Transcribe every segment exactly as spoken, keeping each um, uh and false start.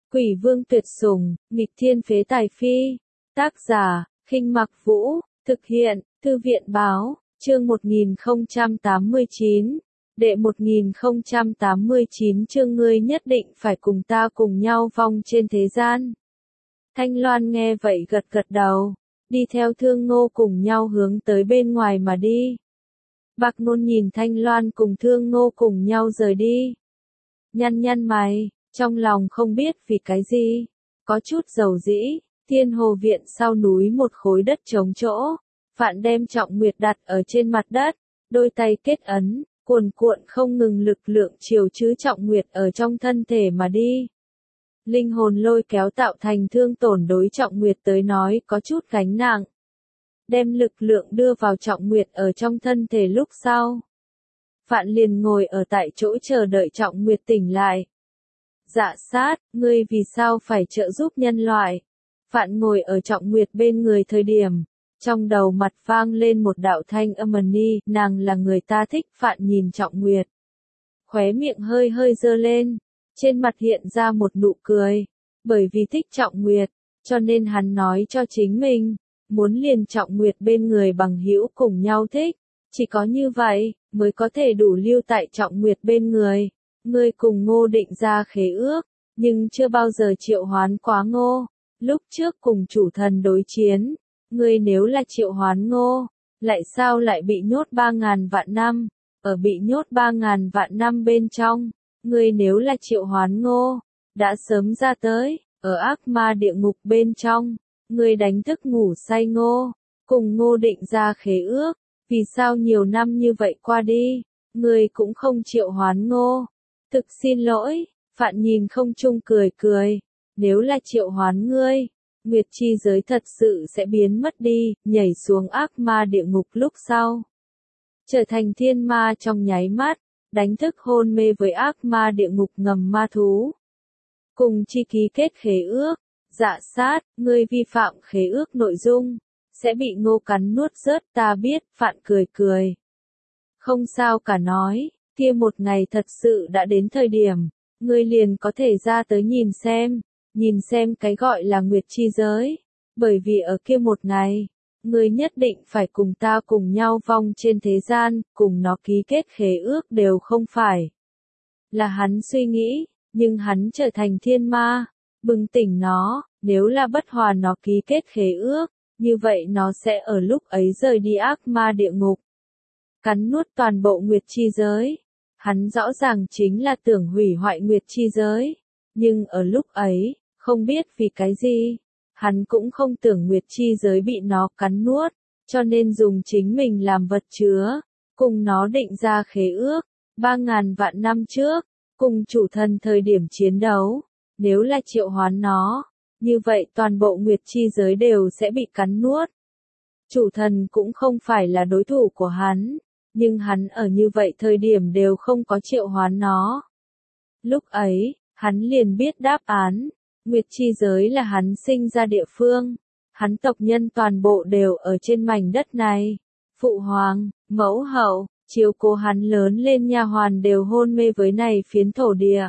Quỷ vương tuyệt sủng, nghịch thiên phế tài phi. Tác giả, Khinh Mặc Vũ, thực hiện, Thư viện báo, chương một nghìn không trăm tám mươi chín. Đệ một nghìn không trăm tám mươi chín chương ngươi nhất định phải cùng ta cùng nhau vong trên thế gian. Thanh Loan nghe vậy gật gật đầu, đi theo Thương Ngô cùng nhau hướng tới bên ngoài mà đi. Bạc Nôn nhìn Thanh Loan cùng Thương Ngô cùng nhau rời đi. Nhăn nhăn mày, trong lòng không biết vì cái gì, có chút dầu dĩ. Thiên Hồ Viện sau núi một khối đất trống chỗ, Phạn đem Trọng Nguyệt đặt ở trên mặt đất, đôi tay kết ấn, cuồn cuộn không ngừng lực lượng chiều chứ Trọng Nguyệt ở trong thân thể mà đi. Linh hồn lôi kéo tạo thành thương tổn đối Trọng Nguyệt tới nói có chút gánh nặng. Đem lực lượng đưa vào Trọng Nguyệt ở trong thân thể lúc sau. Phạn liền ngồi ở tại chỗ chờ đợi Trọng Nguyệt tỉnh lại. Dạ sát, ngươi vì sao phải trợ giúp nhân loại? Phạn ngồi ở Trọng Nguyệt bên người thời điểm, trong đầu mặt vang lên một đạo thanh âm ni, nàng là người ta thích. Phạn nhìn Trọng Nguyệt, khóe miệng hơi hơi dơ lên, trên mặt hiện ra một nụ cười, bởi vì thích Trọng Nguyệt, cho nên hắn nói cho chính mình, muốn liền Trọng Nguyệt bên người bằng hữu cùng nhau thích, chỉ có như vậy, mới có thể đủ lưu tại Trọng Nguyệt bên người. Ngươi cùng Ngô định ra khế ước, nhưng chưa bao giờ triệu hoán quá Ngô. Lúc trước cùng chủ thần đối chiến, ngươi nếu là triệu hoán Ngô, lại sao lại bị nhốt ba ngàn vạn năm? Ở bị nhốt ba ngàn vạn năm bên trong, ngươi nếu là triệu hoán Ngô, đã sớm ra tới, ở ác ma địa ngục bên trong, ngươi đánh thức ngủ say Ngô, cùng Ngô định ra khế ước, vì sao nhiều năm như vậy qua đi, ngươi cũng không triệu hoán Ngô? Thực xin lỗi, Phạn nhìn không trung cười cười. Nếu là triệu hoán ngươi, Nguyệt chi giới thật sự sẽ biến mất đi, nhảy xuống ác ma địa ngục lúc sau. Trở thành thiên ma trong nháy mắt, đánh thức hôn mê với ác ma địa ngục ngầm ma thú. Cùng chi ký kết khế ước, dạ sát, ngươi vi phạm khế ước nội dung, sẽ bị Ngô cắn nuốt rớt. Ta biết, Phạn cười cười. Không sao cả nói, kia một ngày thật sự đã đến thời điểm, ngươi liền có thể ra tới nhìn xem. Nhìn xem cái gọi là Nguyệt chi giới, bởi vì ở kia một ngày, ngươi nhất định phải cùng ta cùng nhau vong trên thế gian, cùng nó ký kết khế ước đều không phải là hắn suy nghĩ, nhưng hắn trở thành thiên ma, bừng tỉnh nó, nếu là bất hòa nó ký kết khế ước, như vậy nó sẽ ở lúc ấy rời đi ác ma địa ngục, cắn nuốt toàn bộ Nguyệt chi giới. Hắn rõ ràng chính là tưởng hủy hoại Nguyệt chi giới, nhưng ở lúc ấy, không biết vì cái gì, hắn cũng không tưởng Nguyệt chi giới bị nó cắn nuốt, cho nên dùng chính mình làm vật chứa, cùng nó định ra khế ước, ba ngàn vạn năm trước, cùng chủ thần thời điểm chiến đấu, nếu là triệu hoán nó, như vậy toàn bộ Nguyệt chi giới đều sẽ bị cắn nuốt. Chủ thần cũng không phải là đối thủ của hắn, nhưng hắn ở như vậy thời điểm đều không có triệu hoán nó. Lúc ấy, hắn liền biết đáp án. Nguyệt chi giới là hắn sinh ra địa phương, hắn tộc nhân toàn bộ đều ở trên mảnh đất này. Phụ hoàng, mẫu hậu, chiếu cố hắn lớn lên nha hoàn đều hôn mê với này phiến thổ địa.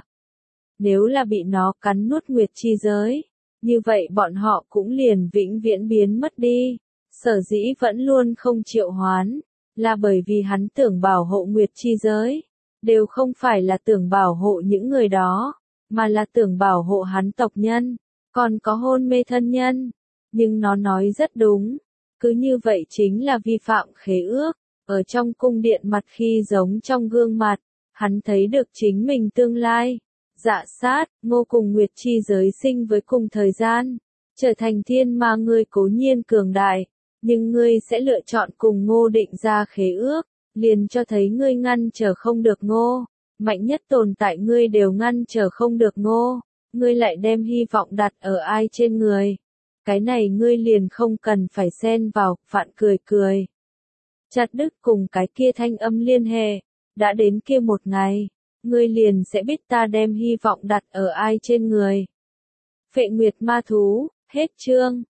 Nếu là bị nó cắn nuốt Nguyệt chi giới, như vậy bọn họ cũng liền vĩnh viễn biến mất đi. Sở dĩ vẫn luôn không triệu hoán, là bởi vì hắn tưởng bảo hộ Nguyệt chi giới, đều không phải là tưởng bảo hộ những người đó, mà là tưởng bảo hộ hắn tộc nhân, còn có hôn mê thân nhân. Nhưng nó nói rất đúng, cứ như vậy chính là vi phạm khế ước. Ở trong cung điện mặt khi giống trong gương mặt, hắn thấy được chính mình tương lai. Dạ sát, Ngô cùng Nguyệt chi giới sinh với cùng thời gian, trở thành thiên ma. Ngươi cố nhiên cường đại, nhưng ngươi sẽ lựa chọn cùng Ngô định ra khế ước, liền cho thấy ngươi ngăn trở không được Ngô. Mạnh nhất tồn tại ngươi đều ngăn trở không được Ngô, ngươi lại đem hy vọng đặt ở ai trên người. Cái này ngươi liền không cần phải xen vào. Phạn cười cười. Chặt đứt cùng cái kia thanh âm liên hệ, đã đến kia một ngày, ngươi liền sẽ biết ta đem hy vọng đặt ở ai trên người. Phệ Nguyệt ma thú, hết chương.